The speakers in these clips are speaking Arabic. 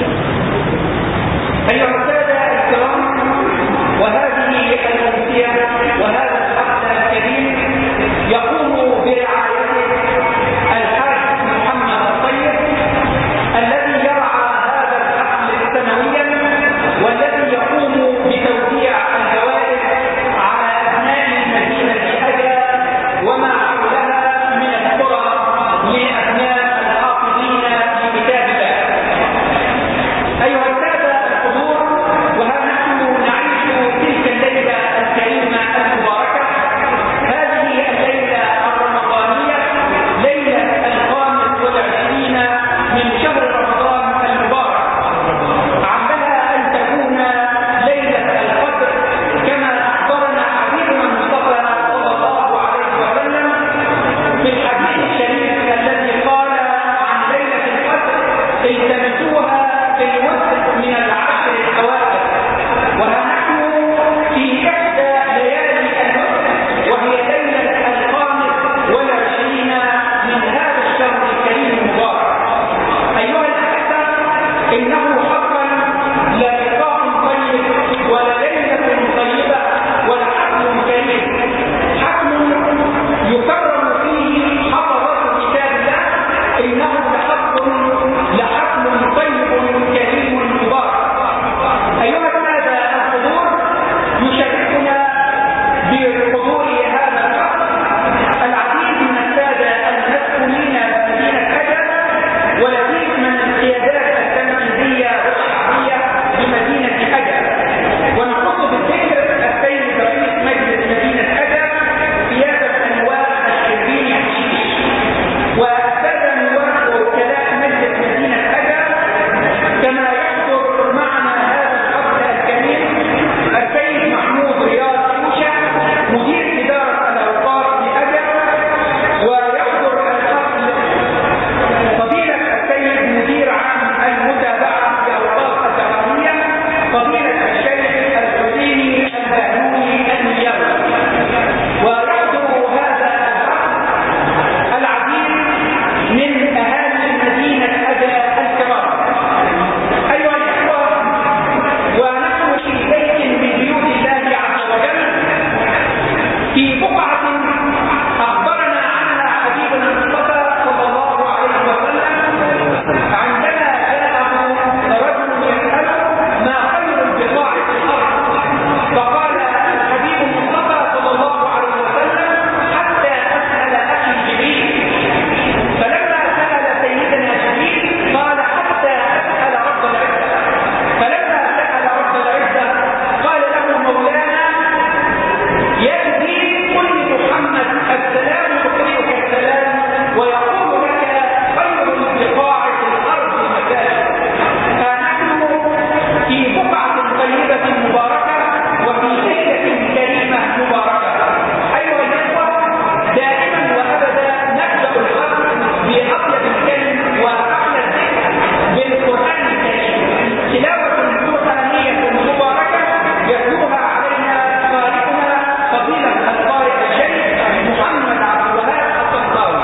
أيها السادة الكرام، وهذه الأمسية وهذا الحفل الكريم يقوم برعايته الحاج محمد الطيب الذي يرعى هذا الحفل سنويا، والذي يقوم بتوزيع الجوائز على أبناء مدينة أجا وما حولها من القرى لأبناء الحافظين لكتاب الله. أيها السادة الحضور، وها نحن نعيش تلك الليلة الكريمة المباركة، هذه الليلة الرمضانية، ليلة 25 من شهر رمضان المبارك، عمها أن تكون ليلة القدر كما أخبرنا حبيبنا المصطفى صلى الله عليه وسلم في الحديث الشريف الذي قال عن ليلة القدر: التمسوها في الوتر من العشر الأواخر. وها نحن في إحدى ليالي الوتر، وهي ليلة 25 من هذا الشهر الكريم المبارك. أيها الأحبة، إنه حقا للقاء طيب ولليلة طيبة ولحفل كريم، حفل يكرم فيه حفظة كتاب الله. إنه لحفل طيب كريم مبارك. أيها السادة الحضور، يشرفنا بحضور هذا الحفل العديد من السادة المسؤولين بمدينة أجا، والعديد من القيادات التنفيذية والشعبية بمدينة أجا، ونخص بالذكر السيد رئيس مجلس مدينة أجا سيادة النواب الشربيني حشيش، والسادة النواب ووكلاء مجلس مدينة أجا. كما يحضر معنا هذا الحفل الكريم السيد محمود رياض يوشع مدير إدارة الأوقاف بأجا، ويحضر الحفل فضيلة السيد مدير عام المتابعة لأوقاف الدعوية فضيلة الشيخ الحسيني البهلولي المليوي، ويحضر هذا الحفل العديد من أهالي مدينة أجا الكرام. أيها الإخوة، ونحن في بيت من بيوت الله عز وجل، في بقعة أخبرنا عنها حبيبنا المصطفى صلى الله عليه وسلم عندما جاءه رجل يسأله ما خير البقاع في الأرض، فقال الحبيب المصطفى صلى الله عليه وسلم: حتى أسأل أخي جبريل. فلما سأل سيدنا جبريل قال: حتى أسأل رب العزة. فلما سأل رب العزة قال له مولانا: يا جبريل، قل لمحمد السلام يقرئك السلام ويقول لك خير البقاع في الأرض المساجد. فنحن في بقعة طيبة مباركة وفي ليلة كريمة مباركة. أيها الإخوة، دائما وأبدا نبدأ الحفل بأطيب الكلم وأحلى الذكر بالقرآن الكريم، تلاوة قرآنية مباركة يتلوها علينا قارئنا فضيلة القارئ الشيخ محمد عبد الوهاب الطنطاوي.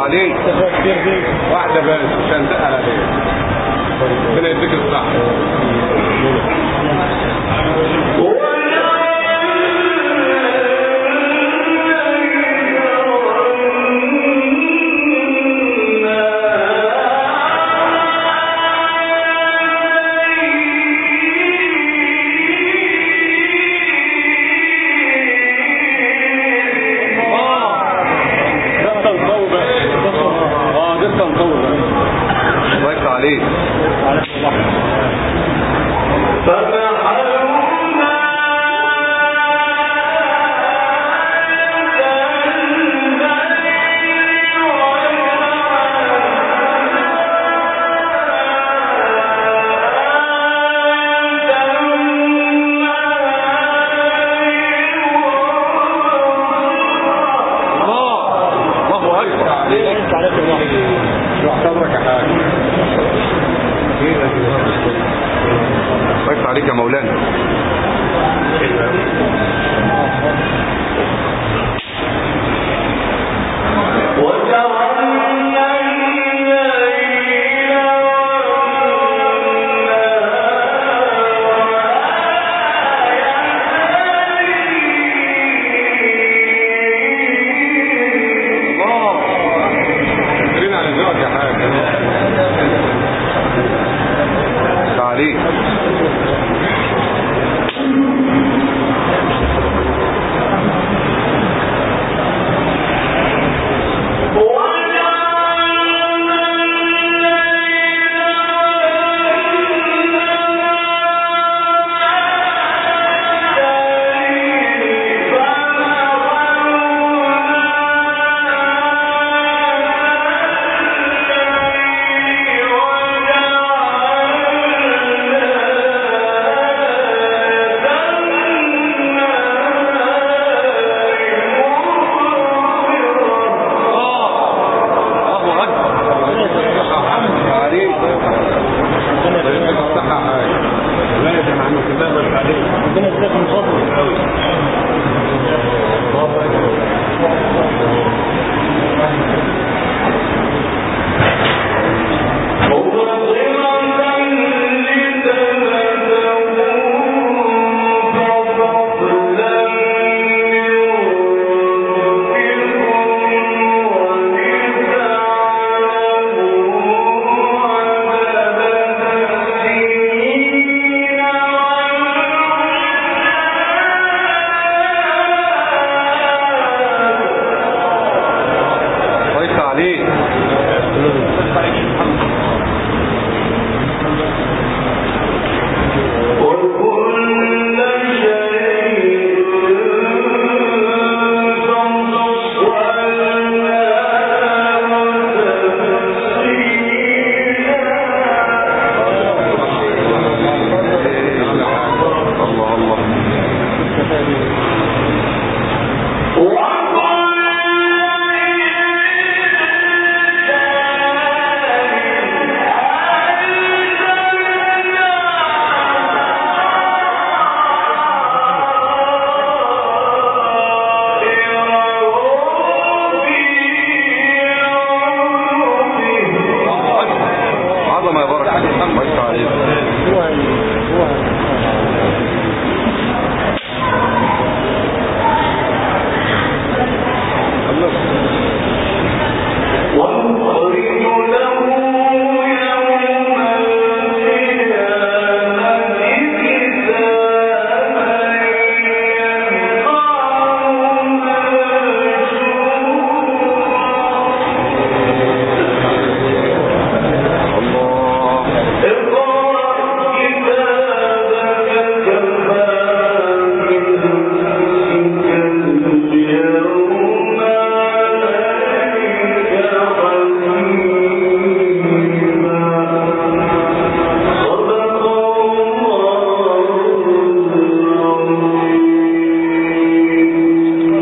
عليك. واحدة بس عشان تقل عليك. ربنا يديك الصحة. عليك يا مولانا.